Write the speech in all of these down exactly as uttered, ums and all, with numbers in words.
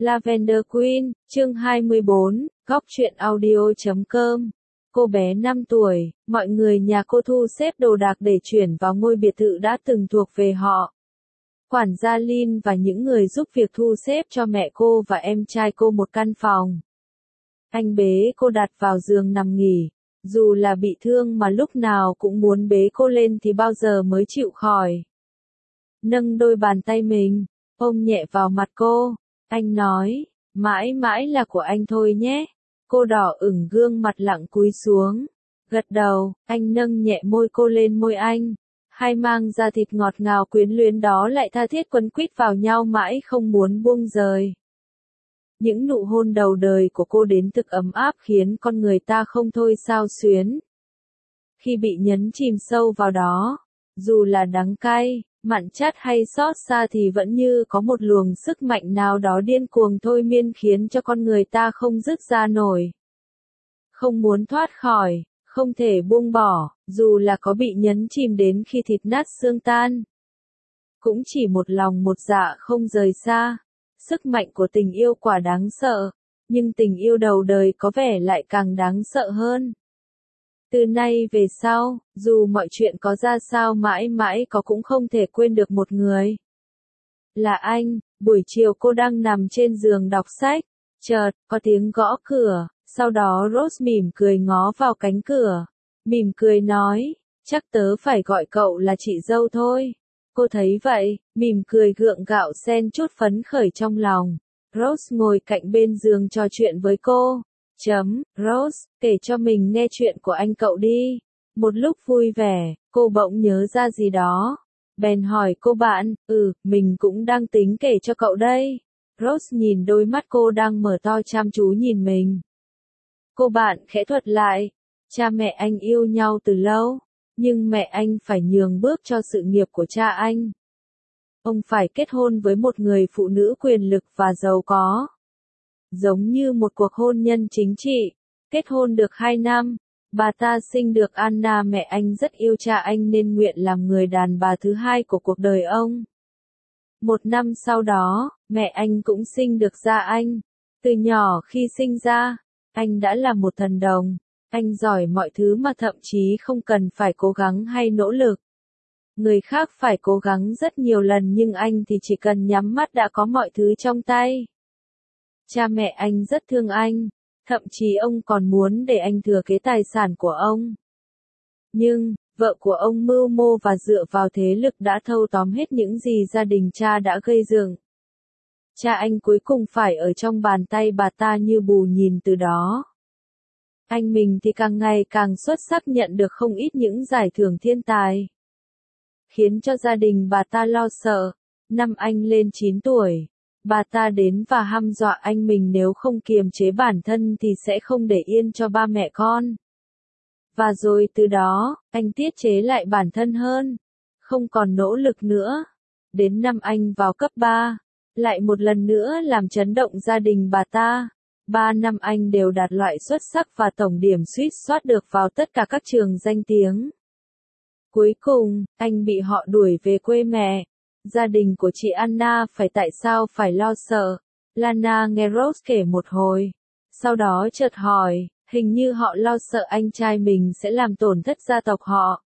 Lavender Queen, chương hai mươi bốn, góc truyện audio chấm com. Cô bé năm tuổi, mọi người nhà cô thu xếp đồ đạc để chuyển vào ngôi biệt thự đã từng thuộc về họ. Quản gia Lin và những người giúp việc thu xếp cho mẹ cô và em trai cô một căn phòng. Anh bế cô đặt vào giường nằm nghỉ. Dù là bị thương mà lúc nào cũng muốn bế cô lên thì bao giờ mới chịu khỏi. Nâng đôi bàn tay mình, ôm nhẹ vào mặt cô. Anh nói, mãi mãi là của anh thôi nhé. Cô đỏ ửng gương mặt lặng cúi xuống. Gật đầu, anh nâng nhẹ môi cô lên môi anh. Hai mang da thịt ngọt ngào quyến luyến đó lại tha thiết quấn quýt vào nhau mãi không muốn buông rời. Những nụ hôn đầu đời của cô đến thực ấm áp khiến con người ta không thôi xao xuyến. Khi bị nhấn chìm sâu vào đó, dù là đắng cay, mặn chát hay xót xa thì vẫn như có một luồng sức mạnh nào đó điên cuồng thôi miên khiến cho con người ta không dứt ra nổi. Không muốn thoát khỏi, không thể buông bỏ, dù là có bị nhấn chìm đến khi thịt nát xương tan. Cũng chỉ một lòng một dạ không rời xa. Sức mạnh của tình yêu quả đáng sợ, nhưng tình yêu đầu đời có vẻ lại càng đáng sợ hơn. Từ nay về sau, dù mọi chuyện có ra sao mãi mãi có cũng không thể quên được một người. Là anh. Buổi chiều cô đang nằm trên giường đọc sách, chợt có tiếng gõ cửa, sau đó Rose mỉm cười ngó vào cánh cửa, mỉm cười nói, chắc tớ phải gọi cậu là chị dâu thôi. Cô thấy vậy, mỉm cười gượng gạo xen chút phấn khởi trong lòng. Rose ngồi cạnh bên giường trò chuyện với cô. Chấm, Rose, kể cho mình nghe chuyện của anh cậu đi. Một lúc vui vẻ, cô bỗng nhớ ra gì đó. Bèn hỏi cô bạn, ừ, mình cũng đang tính kể cho cậu đây. Rose nhìn đôi mắt cô đang mở to chăm chú nhìn mình. Cô bạn khẽ thuật lại, cha mẹ anh yêu nhau từ lâu. Nhưng mẹ anh phải nhường bước cho sự nghiệp của cha anh. Ông phải kết hôn với một người phụ nữ quyền lực và giàu có. Giống như một cuộc hôn nhân chính trị. Kết hôn được hai năm, bà ta sinh được Anna. Mẹ anh rất yêu cha anh nên nguyện làm người đàn bà thứ hai của cuộc đời ông. Một năm sau đó, mẹ anh cũng sinh được ra anh. Từ nhỏ khi sinh ra, anh đã là một thần đồng. Anh giỏi mọi thứ mà thậm chí không cần phải cố gắng hay nỗ lực. Người khác phải cố gắng rất nhiều lần nhưng anh thì chỉ cần nhắm mắt đã có mọi thứ trong tay. Cha mẹ anh rất thương anh, thậm chí ông còn muốn để anh thừa kế tài sản của ông. Nhưng, vợ của ông mưu mô và dựa vào thế lực đã thâu tóm hết những gì gia đình cha đã gây dựng. Cha anh cuối cùng phải ở trong bàn tay bà ta như bù nhìn từ đó. Anh mình thì càng ngày càng xuất sắc nhận được không ít những giải thưởng thiên tài. Khiến cho gia đình bà ta lo sợ. Năm anh lên chín tuổi, bà ta đến và hăm dọa anh mình nếu không kiềm chế bản thân thì sẽ không để yên cho ba mẹ con. Và rồi từ đó, anh tiết chế lại bản thân hơn. Không còn nỗ lực nữa. Đến năm anh vào cấp ba, lại một lần nữa làm chấn động gia đình bà ta. Ba năm anh đều đạt loại xuất sắc và tổng điểm suýt soát được vào tất cả các trường danh tiếng. Cuối cùng, anh bị họ đuổi về quê mẹ. Gia đình của chị Anna phải tại sao phải lo sợ. Lana nghe Rose kể một hồi. Sau đó chợt hỏi, hình như họ lo sợ anh trai mình sẽ làm tổn thất gia tộc họ.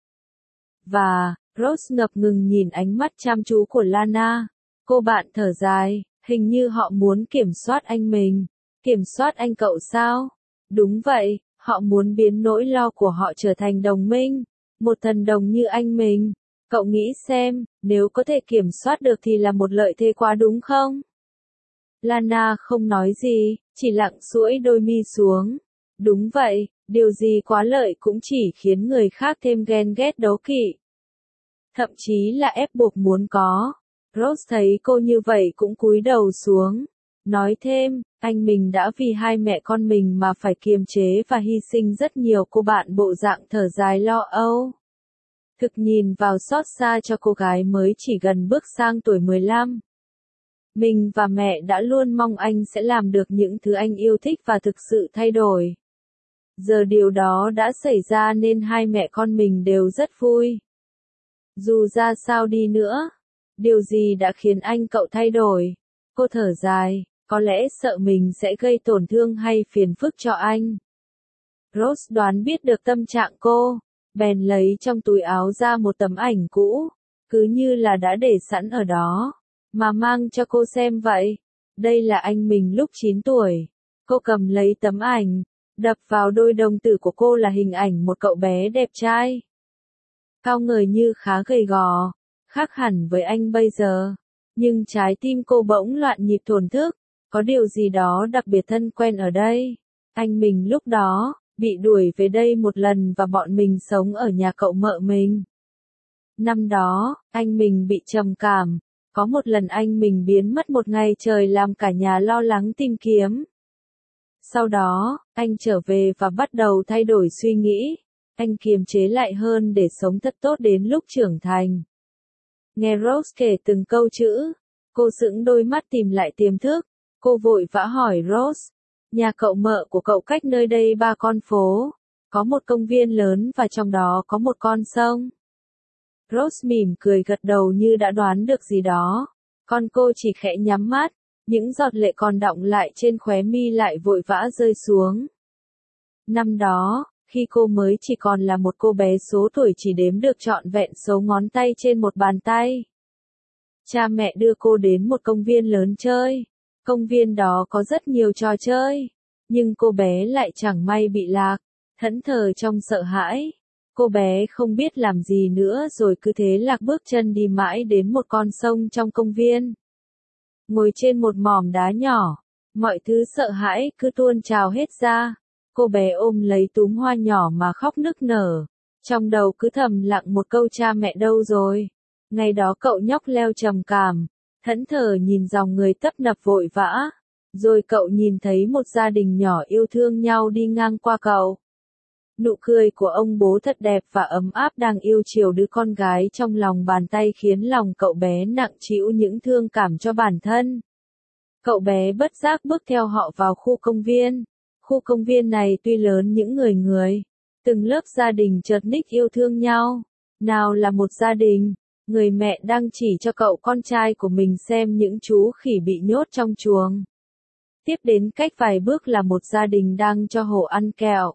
Và, Rose ngập ngừng nhìn ánh mắt chăm chú của Lana. Cô bạn thở dài, hình như họ muốn kiểm soát anh mình. Kiểm soát anh cậu sao? Đúng vậy, họ muốn biến nỗi lo của họ trở thành đồng minh. Một thần đồng như anh mình. Cậu nghĩ xem, nếu có thể kiểm soát được thì là một lợi thế quá đúng không? Lana không nói gì, chỉ lặng duỗi đôi mi xuống. Đúng vậy, điều gì quá lợi cũng chỉ khiến người khác thêm ghen ghét đố kỵ. Thậm chí là ép buộc muốn có. Rose thấy cô như vậy cũng cúi đầu xuống. Nói thêm, anh mình đã vì hai mẹ con mình mà phải kiềm chế và hy sinh rất nhiều. Cô bạn bộ dạng thở dài lo âu. Thực nhìn vào xót xa cho cô gái mới chỉ gần bước sang tuổi mười lăm. Mình và mẹ đã luôn mong anh sẽ làm được những thứ anh yêu thích và thực sự thay đổi. Giờ điều đó đã xảy ra nên hai mẹ con mình đều rất vui. Dù ra sao đi nữa, điều gì đã khiến anh cậu thay đổi? Cô thở dài, có lẽ sợ mình sẽ gây tổn thương hay phiền phức cho anh. Rose đoán biết được tâm trạng cô, bèn lấy trong túi áo ra một tấm ảnh cũ, cứ như là đã để sẵn ở đó, mà mang cho cô xem vậy. Đây là anh mình lúc chín tuổi. Cô cầm lấy tấm ảnh, đập vào đôi đồng tử của cô là hình ảnh một cậu bé đẹp trai. Cao ngời như khá gầy gò, khác hẳn với anh bây giờ. Nhưng trái tim cô bỗng loạn nhịp thổn thức, có điều gì đó đặc biệt thân quen ở đây. Anh mình lúc đó, bị đuổi về đây một lần và bọn mình sống ở nhà cậu mợ mình. Năm đó, anh mình bị trầm cảm, có một lần anh mình biến mất một ngày trời làm cả nhà lo lắng tìm kiếm. Sau đó, anh trở về và bắt đầu thay đổi suy nghĩ, anh kiềm chế lại hơn để sống thật tốt đến lúc trưởng thành. Nghe Rose kể từng câu chữ, cô sững đôi mắt tìm lại tiềm thức, cô vội vã hỏi Rose, nhà cậu mợ của cậu cách nơi đây ba con phố, có một công viên lớn và trong đó có một con sông. Rose mỉm cười gật đầu như đã đoán được gì đó, còn cô chỉ khẽ nhắm mắt, những giọt lệ còn đọng lại trên khóe mi lại vội vã rơi xuống. Năm đó, khi cô mới chỉ còn là một cô bé số tuổi chỉ đếm được trọn vẹn số ngón tay trên một bàn tay. Cha mẹ đưa cô đến một công viên lớn chơi. Công viên đó có rất nhiều trò chơi, nhưng cô bé lại chẳng may bị lạc, thẫn thờ trong sợ hãi. Cô bé không biết làm gì nữa rồi cứ thế lạc bước chân đi mãi đến một con sông trong công viên. Ngồi trên một mỏm đá nhỏ, mọi thứ sợ hãi cứ tuôn trào hết ra. Cô bé ôm lấy túm hoa nhỏ mà khóc nức nở. Trong đầu cứ thầm lặng một câu cha mẹ đâu rồi. Ngày đó cậu nhóc leo trầm cảm, thẫn thờ nhìn dòng người tấp nập vội vã. Rồi cậu nhìn thấy một gia đình nhỏ yêu thương nhau đi ngang qua cậu. Nụ cười của ông bố thật đẹp và ấm áp đang yêu chiều đứa con gái trong lòng bàn tay khiến lòng cậu bé nặng trĩu những thương cảm cho bản thân. Cậu bé bất giác bước theo họ vào khu công viên. Khu công viên này tuy lớn những người người, từng lớp gia đình chợt ních yêu thương nhau. Nào là một gia đình, người mẹ đang chỉ cho cậu con trai của mình xem những chú khỉ bị nhốt trong chuồng. Tiếp đến cách vài bước là một gia đình đang cho hổ ăn kẹo.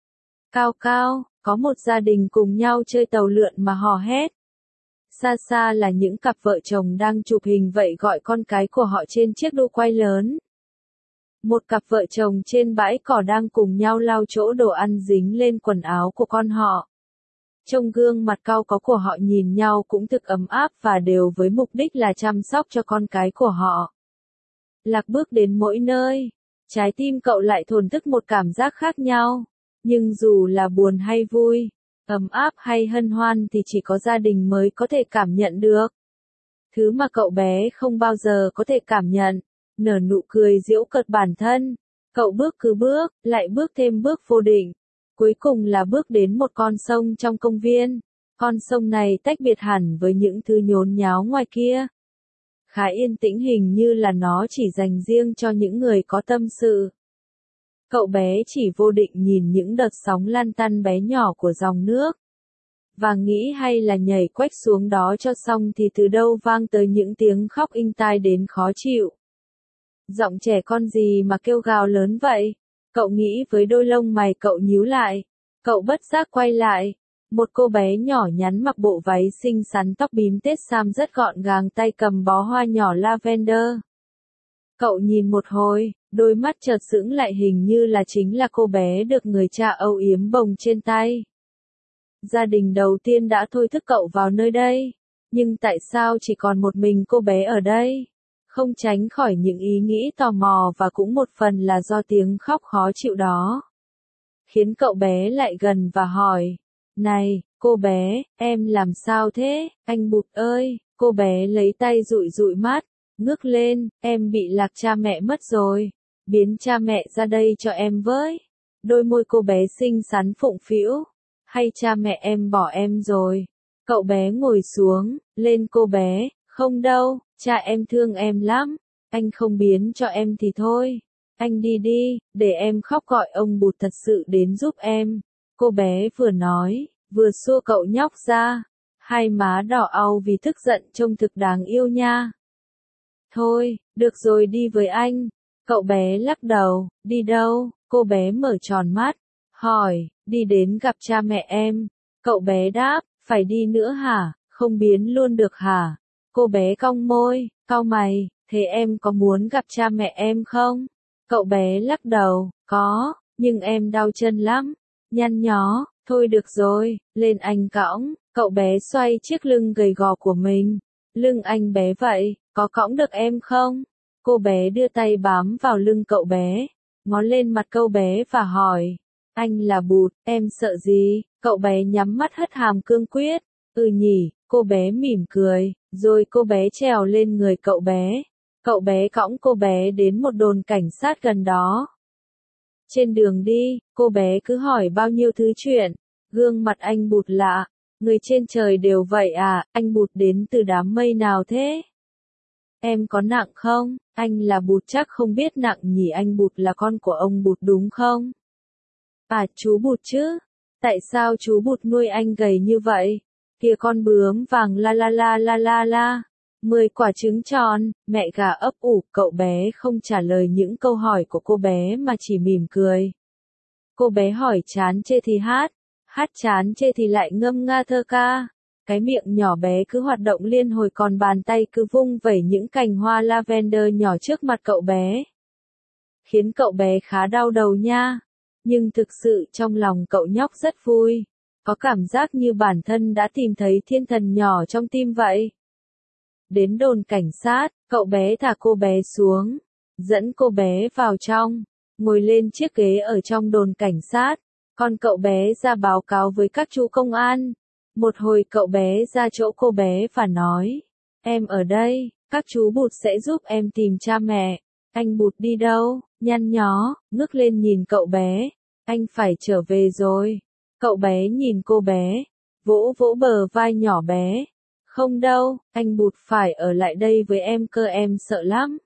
Cao cao, có một gia đình cùng nhau chơi tàu lượn mà hò hét. Xa xa là những cặp vợ chồng đang chụp hình vậy gọi con cái của họ trên chiếc đu quay lớn. Một cặp vợ chồng trên bãi cỏ đang cùng nhau lau chỗ đồ ăn dính lên quần áo của con họ. Trong gương mặt cau có của họ nhìn nhau cũng thực ấm áp và đều với mục đích là chăm sóc cho con cái của họ. Lạc bước đến mỗi nơi, trái tim cậu lại thổn thức một cảm giác khác nhau. Nhưng dù là buồn hay vui, ấm áp hay hân hoan thì chỉ có gia đình mới có thể cảm nhận được. Thứ mà cậu bé không bao giờ có thể cảm nhận, nở nụ cười giễu cợt bản thân. Cậu bước cứ bước, lại bước thêm bước vô định. Cuối cùng là bước đến một con sông trong công viên. Con sông này tách biệt hẳn với những thứ nhốn nháo ngoài kia. Khá yên tĩnh hình như là nó chỉ dành riêng cho những người có tâm sự. Cậu bé chỉ vô định nhìn những đợt sóng lan tăn bé nhỏ của dòng nước. Và nghĩ hay là nhảy quách xuống đó cho xong thì từ đâu vang tới những tiếng khóc inh tai đến khó chịu. Giọng trẻ con gì mà kêu gào lớn vậy? Cậu nghĩ với đôi lông mày cậu nhíu lại. Cậu bất giác quay lại. Một cô bé nhỏ nhắn mặc bộ váy xinh xắn tóc bím tết sam rất gọn gàng tay cầm bó hoa nhỏ lavender. Cậu nhìn một hồi, đôi mắt chợt sững lại hình như là chính là cô bé được người cha âu yếm bồng trên tay. Gia đình đầu tiên đã thôi thúc cậu vào nơi đây. Nhưng tại sao chỉ còn một mình cô bé ở đây? Không tránh khỏi những ý nghĩ tò mò và cũng một phần là do tiếng khóc khó chịu đó. Khiến cậu bé lại gần và hỏi. Này, cô bé, em làm sao thế, anh Bụt ơi? Cô bé lấy tay dụi dụi mắt, ngước lên, em bị lạc cha mẹ mất rồi. Biến cha mẹ ra đây cho em với. Đôi môi cô bé xinh xắn phụng phĩu. Hay cha mẹ em bỏ em rồi? Cậu bé ngồi xuống, lên cô bé, không đâu, cha em thương em lắm. Anh không biến cho em thì thôi. Anh đi đi, để em khóc gọi ông Bụt thật sự đến giúp em. Cô bé vừa nói, vừa xua cậu nhóc ra. Hai má đỏ au vì tức giận trông thực đáng yêu nha. Thôi, được rồi đi với anh. Cậu bé lắc đầu, đi đâu? Cô bé mở tròn mắt, hỏi, đi đến gặp cha mẹ em. Cậu bé đáp, phải đi nữa hả, không biến luôn được hả? Cô bé cong môi, cau mày, thế em có muốn gặp cha mẹ em không? Cậu bé lắc đầu, có, nhưng em đau chân lắm. Nhăn nhó, thôi được rồi, lên anh cõng. Cậu bé xoay chiếc lưng gầy gò của mình. Lưng anh bé vậy, có cõng được em không? Cô bé đưa tay bám vào lưng cậu bé, ngó lên mặt cậu bé và hỏi, anh là Bụt, em sợ gì? Cậu bé nhắm mắt hất hàm cương quyết, ừ nhỉ, cô bé mỉm cười, rồi cô bé trèo lên người cậu bé. Cậu bé cõng cô bé đến một đồn cảnh sát gần đó. Trên đường đi, cô bé cứ hỏi bao nhiêu thứ chuyện, gương mặt anh Bụt lạ, người trên trời đều vậy à, anh Bụt đến từ đám mây nào thế? Em có nặng không? Anh là Bụt chắc không biết nặng nhỉ, anh Bụt là con của ông Bụt đúng không? À chú Bụt chứ? Tại sao chú Bụt nuôi anh gầy như vậy? Kìa con bướm vàng la la la la la la. Mười quả trứng tròn, mẹ gà ấp ủ, cậu bé không trả lời những câu hỏi của cô bé mà chỉ mỉm cười. Cô bé hỏi chán chê thì hát, hát chán chê thì lại ngâm nga thơ ca. Cái miệng nhỏ bé cứ hoạt động liên hồi còn bàn tay cứ vung vẩy những cành hoa lavender nhỏ trước mặt cậu bé. Khiến cậu bé khá đau đầu nha. Nhưng thực sự trong lòng cậu nhóc rất vui. Có cảm giác như bản thân đã tìm thấy thiên thần nhỏ trong tim vậy. Đến đồn cảnh sát, cậu bé thả cô bé xuống. Dẫn cô bé vào trong. Ngồi lên chiếc ghế ở trong đồn cảnh sát. Còn cậu bé ra báo cáo với các chú công an. Một hồi cậu bé ra chỗ cô bé và nói, em ở đây, các chú Bụt sẽ giúp em tìm cha mẹ. Anh Bụt đi đâu? Nhăn nhó, ngước lên nhìn cậu bé. Anh phải trở về rồi. Cậu bé nhìn cô bé, vỗ vỗ bờ vai nhỏ bé. Không đâu, anh Bụt phải ở lại đây với em cơ, em sợ lắm.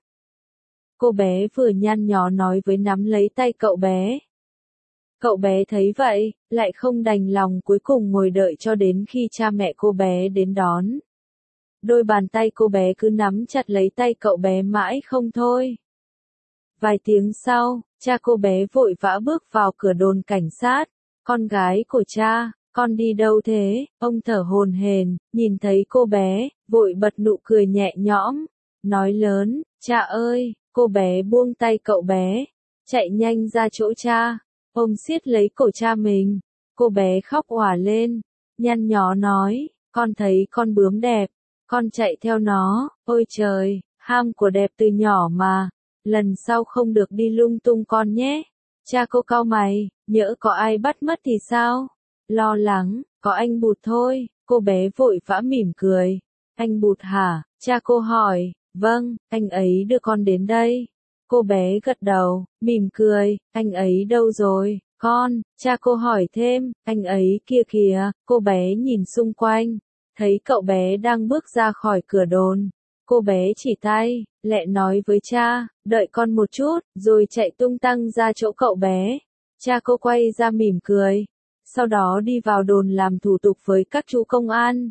Cô bé vừa nhăn nhó nói với nắm lấy tay cậu bé. Cậu bé thấy vậy, lại không đành lòng, cuối cùng ngồi đợi cho đến khi cha mẹ cô bé đến đón. Đôi bàn tay cô bé cứ nắm chặt lấy tay cậu bé mãi không thôi. Vài tiếng sau, cha cô bé vội vã bước vào cửa đồn cảnh sát. Con gái của cha, con đi đâu thế? Ông thở hổn hển, nhìn thấy cô bé, vội bật nụ cười nhẹ nhõm, nói lớn, cha ơi, cô bé buông tay cậu bé, chạy nhanh ra chỗ cha. Ông siết lấy cổ cha mình, cô bé khóc òa lên, nhăn nhó nói, con thấy con bướm đẹp, con chạy theo nó, ôi trời, ham của đẹp từ nhỏ mà, lần sau không được đi lung tung con nhé. Cha cô cau mày, nhỡ có ai bắt mất thì sao? Lo lắng, có anh Bụt thôi, cô bé vội vã mỉm cười. Anh Bụt hả? Cha cô hỏi, vâng, anh ấy đưa con đến đây. Cô bé gật đầu, mỉm cười, anh ấy đâu rồi, con? Cha cô hỏi thêm, anh ấy kia kìa. Cô bé nhìn xung quanh, thấy cậu bé đang bước ra khỏi cửa đồn. Cô bé chỉ tay, lẹ nói với cha, đợi con một chút, rồi chạy tung tăng ra chỗ cậu bé. Cha cô quay ra mỉm cười, sau đó đi vào đồn làm thủ tục với các chú công an.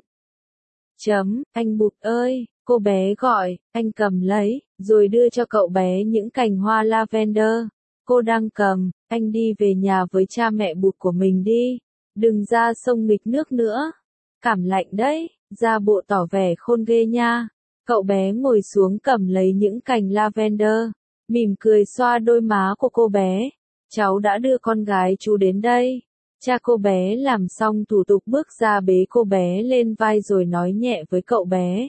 Chấm, anh Bụt ơi, cô bé gọi, anh cầm lấy, rồi đưa cho cậu bé những cành hoa lavender. Cô đang cầm, anh đi về nhà với cha mẹ Bụt của mình đi, đừng ra sông nghịch nước nữa. Cảm lạnh đấy, ra bộ tỏ vẻ khôn ghê nha. Cậu bé ngồi xuống cầm lấy những cành lavender, mỉm cười xoa đôi má của cô bé. Cháu đã đưa con gái chú đến đây. Cha cô bé làm xong thủ tục bước ra bế cô bé lên vai rồi nói nhẹ với cậu bé.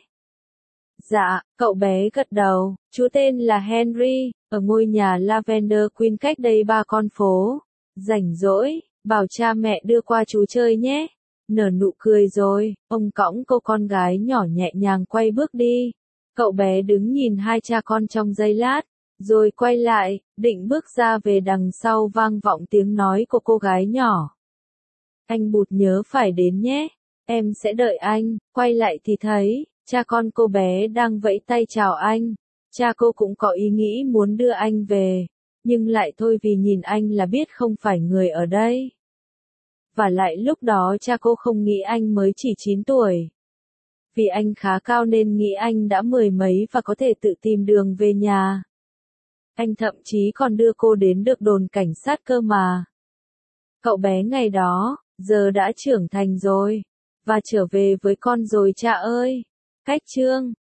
Dạ, cậu bé gật đầu, chú tên là Henry, ở ngôi nhà Lavender Queen cách đây ba con phố. Rảnh rỗi, bảo cha mẹ đưa qua chú chơi nhé. Nở nụ cười rồi, ông cõng cô con gái nhỏ nhẹ nhàng quay bước đi. Cậu bé đứng nhìn hai cha con trong giây lát, rồi quay lại, định bước ra về đằng sau vang vọng tiếng nói của cô gái nhỏ. Anh Bụt nhớ phải đến nhé, em sẽ đợi anh. Quay lại thì thấy, cha con cô bé đang vẫy tay chào anh. Cha cô cũng có ý nghĩ muốn đưa anh về, nhưng lại thôi vì nhìn anh là biết không phải người ở đây. Và lại lúc đó cha cô không nghĩ anh mới chỉ chín tuổi. Vì anh khá cao nên nghĩ anh đã mười mấy và có thể tự tìm đường về nhà. Anh thậm chí còn đưa cô đến được đồn cảnh sát cơ mà. Cậu bé ngày đó, giờ đã trưởng thành rồi. Và trở về với con rồi cha ơi. Cách chương